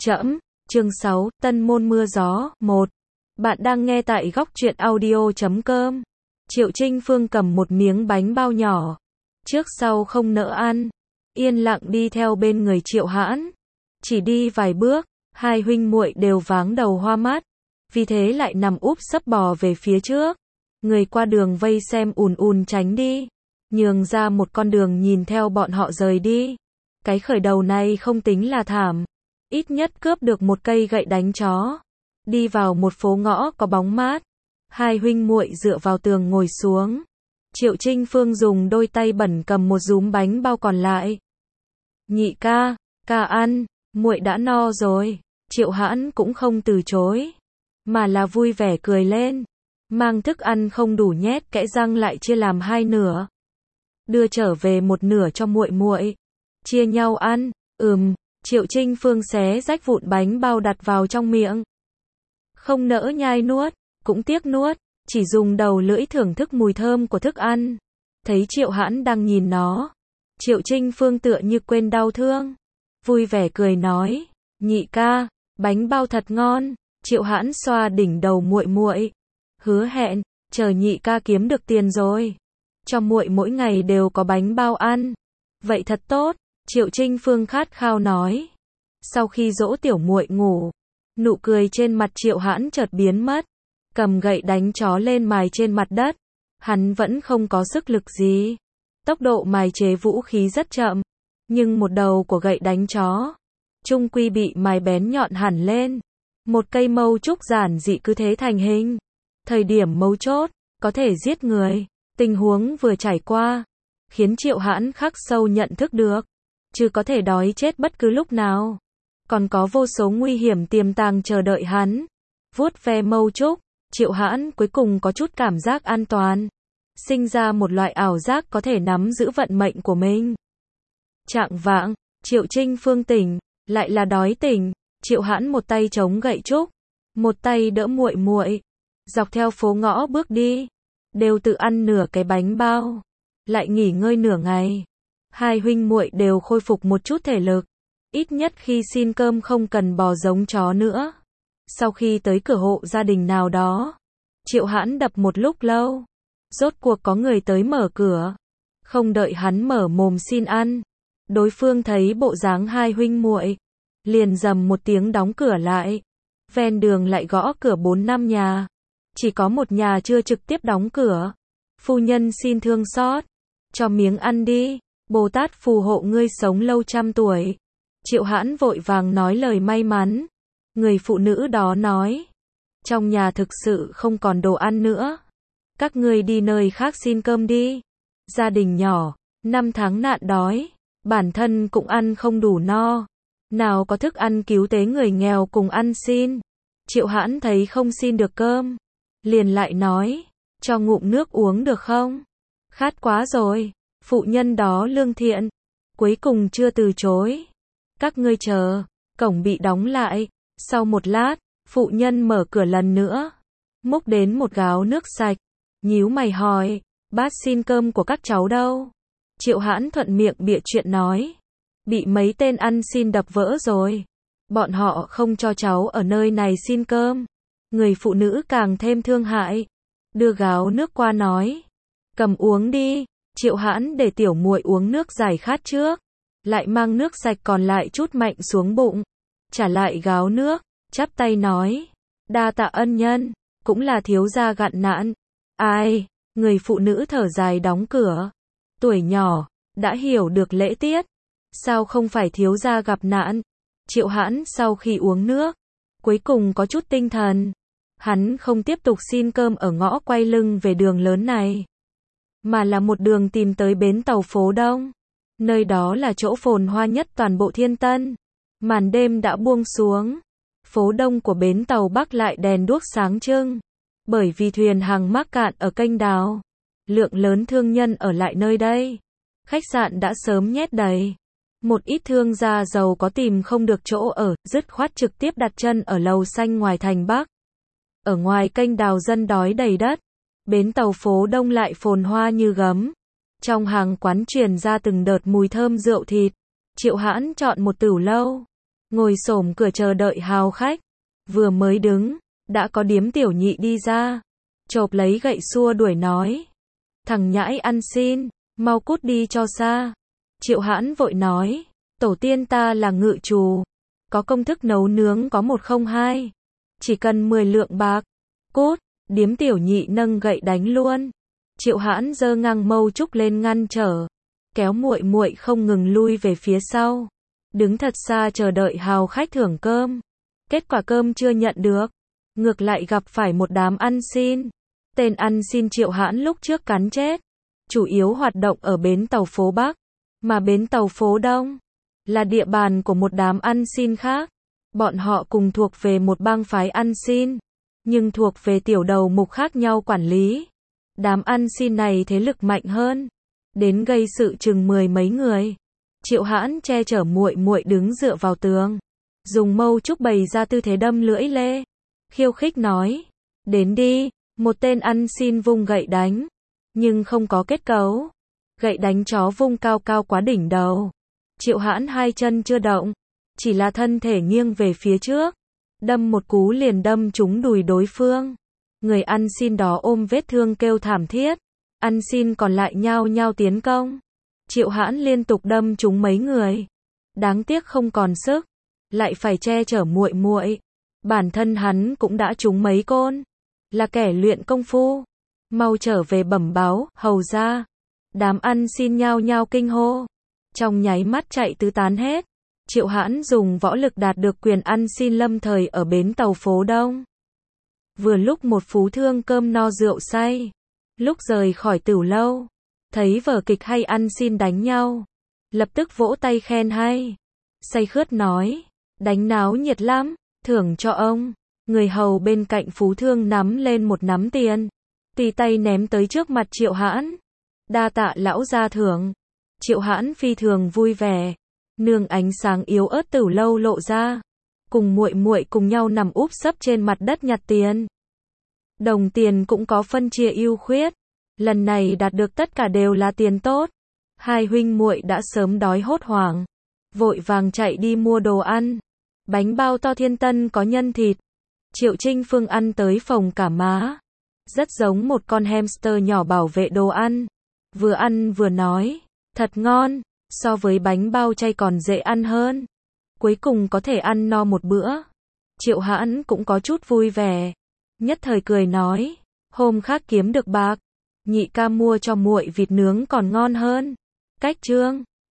Trẫm, chương 6, Tân môn mưa gió, 1. Bạn đang nghe tại góc truyện audio.com. Triệu Trinh Phương cầm một miếng bánh bao nhỏ, trước sau không nỡ ăn, yên lặng đi theo bên người Triệu Hãn. Chỉ đi vài bước, hai huynh muội đều váng đầu hoa mắt, vì thế lại nằm úp sấp bò về phía trước. Người qua đường vây xem ùn ùn tránh đi, nhường ra một con đường nhìn theo bọn họ rời đi. Cái khởi đầu này không tính là thảm, ít nhất cướp được một cây gậy đánh chó. Đi vào một phố ngõ có bóng mát, hai huynh muội dựa vào tường ngồi xuống. Triệu Trinh Phương dùng đôi tay bẩn cầm một dúm bánh bao còn lại. Nhị ca, ca ăn, muội đã no rồi. Triệu Hãn cũng không từ chối, mà là vui vẻ cười lên, mang thức ăn không đủ nhét kẽ răng lại chia làm hai nửa, đưa trở về một nửa cho muội muội, chia nhau ăn. Triệu Trinh Phương xé rách vụn bánh bao đặt vào trong miệng, không nỡ nhai nuốt, cũng tiếc nuốt, chỉ dùng đầu lưỡi thưởng thức mùi thơm của thức ăn. Thấy Triệu Hãn đang nhìn nó, Triệu Trinh Phương tựa như quên đau thương, vui vẻ cười nói, nhị ca, bánh bao thật ngon. Triệu Hãn xoa đỉnh đầu muội muội, hứa hẹn, chờ nhị ca kiếm được tiền rồi, cho muội mỗi ngày đều có bánh bao ăn. Vậy thật tốt, Triệu Trinh Phương khát khao nói. Sau khi dỗ tiểu muội ngủ, nụ cười trên mặt Triệu Hãn chợt biến mất, cầm gậy đánh chó lên mài trên mặt đất. Hắn vẫn không có sức lực gì, tốc độ mài chế vũ khí rất chậm, nhưng một đầu của gậy đánh chó chung quy bị mài bén nhọn hẳn lên. Một cây mâu trúc giản dị cứ thế thành hình. Thời điểm mấu chốt, có thể giết người. Tình huống vừa trải qua, khiến Triệu Hãn khắc sâu nhận thức được, chứ có thể đói chết bất cứ lúc nào. Còn có vô số nguy hiểm tiềm tàng chờ đợi hắn. Vuốt ve mâu trúc, Triệu Hãn cuối cùng có chút cảm giác an toàn. Sinh ra một loại ảo giác có thể nắm giữ vận mệnh của mình. Chạng vạng, Triệu Trinh Phương tỉnh, lại là đói tỉnh. Triệu Hãn một tay chống gậy trúc, một tay đỡ muội muội, dọc theo phố ngõ bước đi, đều tự ăn nửa cái bánh bao, lại nghỉ ngơi nửa ngày. Hai huynh muội đều khôi phục một chút thể lực, ít nhất khi xin cơm không cần bò giống chó nữa. Sau khi tới cửa hộ gia đình nào đó, Triệu Hãn đập một lúc lâu, rốt cuộc có người tới mở cửa. Không đợi hắn mở mồm xin ăn, đối phương thấy bộ dáng hai huynh muội, liền rầm một tiếng đóng cửa lại. Ven đường lại gõ cửa 4-5 nhà, chỉ có một nhà chưa trực tiếp đóng cửa. Phu nhân xin thương xót, cho miếng ăn đi, Bồ Tát phù hộ ngươi sống lâu trăm tuổi. Triệu Hãn vội vàng nói lời may mắn. Người phụ nữ đó nói, trong nhà thực sự không còn đồ ăn nữa, các ngươi đi nơi khác xin cơm đi. Gia đình nhỏ, 5 tháng nạn đói, bản thân cũng ăn không đủ no, nào có thức ăn cứu tế người nghèo cùng ăn xin. Triệu Hãn thấy không xin được cơm, liền lại nói, cho ngụm nước uống được không? Khát quá rồi. Phụ nhân đó lương thiện, cuối cùng chưa từ chối. Các ngươi chờ. Cổng bị đóng lại. Sau một lát, phụ nhân mở cửa lần nữa, múc đến một gáo nước sạch, nhíu mày hỏi, bát xin cơm của các cháu đâu? Triệu Hãn thuận miệng bịa chuyện nói, bị mấy tên ăn xin đập vỡ rồi, bọn họ không cho cháu ở nơi này xin cơm. Người phụ nữ càng thêm thương hại, đưa gáo nước qua nói, cầm uống đi. Triệu Hãn để tiểu muội uống nước giải khát trước, lại mang nước sạch còn lại chút mạnh xuống bụng, trả lại gáo nước, chắp tay nói, đa tạ ân nhân, cũng là thiếu gia gạn nạn. Ai? Người phụ nữ thở dài đóng cửa. Tuổi nhỏ, đã hiểu được lễ tiết, sao không phải thiếu gia gặp nạn? Triệu Hãn sau khi uống nước, cuối cùng có chút tinh thần. Hắn không tiếp tục xin cơm ở ngõ quay lưng về đường lớn này, mà là một đường tìm tới bến tàu phố Đông. Nơi đó là chỗ phồn hoa nhất toàn bộ Thiên Tân. Màn đêm đã buông xuống, phố Đông của bến tàu Bắc lại đèn đuốc sáng trưng, bởi vì thuyền hàng mắc cạn ở kênh đào. Lượng lớn thương nhân ở lại nơi đây, khách sạn đã sớm nhét đầy. Một ít thương gia giàu có tìm không được chỗ ở, dứt khoát trực tiếp đặt chân ở lầu xanh ngoài thành Bắc. Ở ngoài kênh đào dân đói đầy đất, bến tàu phố Đông lại phồn hoa như gấm. Trong hàng quán truyền ra từng đợt mùi thơm rượu thịt. Triệu Hãn chọn một tửu lâu, ngồi xổm cửa chờ đợi hào khách. Vừa mới đứng, đã có điếm tiểu nhị đi ra, chộp lấy gậy xua đuổi nói. Thằng nhãi ăn xin, mau cút đi cho xa. Triệu Hãn vội nói, tổ tiên ta là ngự trù, có công thức nấu nướng có 102, chỉ cần 10 lượng bạc. Cút, điếm tiểu nhị nâng gậy đánh luôn. Triệu Hãn giơ ngang mâu trúc lên ngăn trở, kéo muội muội không ngừng lui về phía sau, đứng thật xa chờ đợi hào khách thưởng cơm. Kết quả cơm chưa nhận được, ngược lại gặp phải một đám ăn xin. Tên ăn xin Triệu Hãn lúc trước cắn chết, chủ yếu hoạt động ở bến tàu phố Bắc, mà bến tàu phố Đông là địa bàn của một đám ăn xin khác. Bọn họ cùng thuộc về một bang phái ăn xin, nhưng thuộc về tiểu đầu mục khác nhau quản lý. Đám ăn xin này thế lực mạnh hơn, đến gây sự chừng 10 mấy người. Triệu Hãn che chở muội muội đứng dựa vào tường, dùng mâu trúc bày ra tư thế đâm lưỡi lê, khiêu khích nói, đến đi. Một tên ăn xin vung gậy đánh, nhưng không có kết cấu. Gậy đánh chó vung cao cao quá đỉnh đầu. Triệu Hãn hai chân chưa động, chỉ là thân thể nghiêng về phía trước, đâm một cú liền đâm trúng đùi đối phương. Người ăn xin đó ôm vết thương kêu thảm thiết, ăn xin còn lại nhao nhao tiến công. Triệu Hãn liên tục đâm trúng mấy người, đáng tiếc không còn sức, lại phải che chở muội muội. Bản thân hắn cũng đã trúng mấy côn, là kẻ luyện công phu, mau trở về bẩm báo, hầu ra. Đám ăn xin nhao nhao kinh hô, trong nháy mắt chạy tứ tán hết. Triệu Hãn dùng võ lực đạt được quyền ăn xin lâm thời ở bến tàu phố Đông. Vừa lúc một phú thương cơm no rượu say, lúc rời khỏi tửu lâu, thấy vở kịch hay ăn xin đánh nhau, lập tức vỗ tay khen hay, say khướt nói, đánh náo nhiệt lắm, thưởng cho ông. Người hầu bên cạnh phú thương nắm lên một nắm tiền, tì tay ném tới trước mặt Triệu Hãn. Đa tạ lão gia thưởng. Triệu Hãn phi thường vui vẻ, nương ánh sáng yếu ớt tửu lâu lộ ra, cùng muội muội cùng nhau nằm úp sấp trên mặt đất nhặt tiền. Đồng tiền cũng có phân chia ưu khuyết, lần này đạt được tất cả đều là tiền tốt. Hai huynh muội đã sớm đói hốt hoảng, vội vàng chạy đi mua đồ ăn. Bánh bao to Thiên Tân có nhân thịt. Triệu Trinh Phương ăn tới phồng cả má, rất giống một con hamster nhỏ bảo vệ đồ ăn. Vừa ăn vừa nói, thật ngon, so với bánh bao chay còn dễ ăn hơn. Cuối cùng có thể ăn no một bữa. Triệu Hãn cũng có chút vui vẻ, nhất thời cười nói, hôm khác kiếm được bạc, nhị ca mua cho muội vịt nướng còn ngon hơn. Cách chương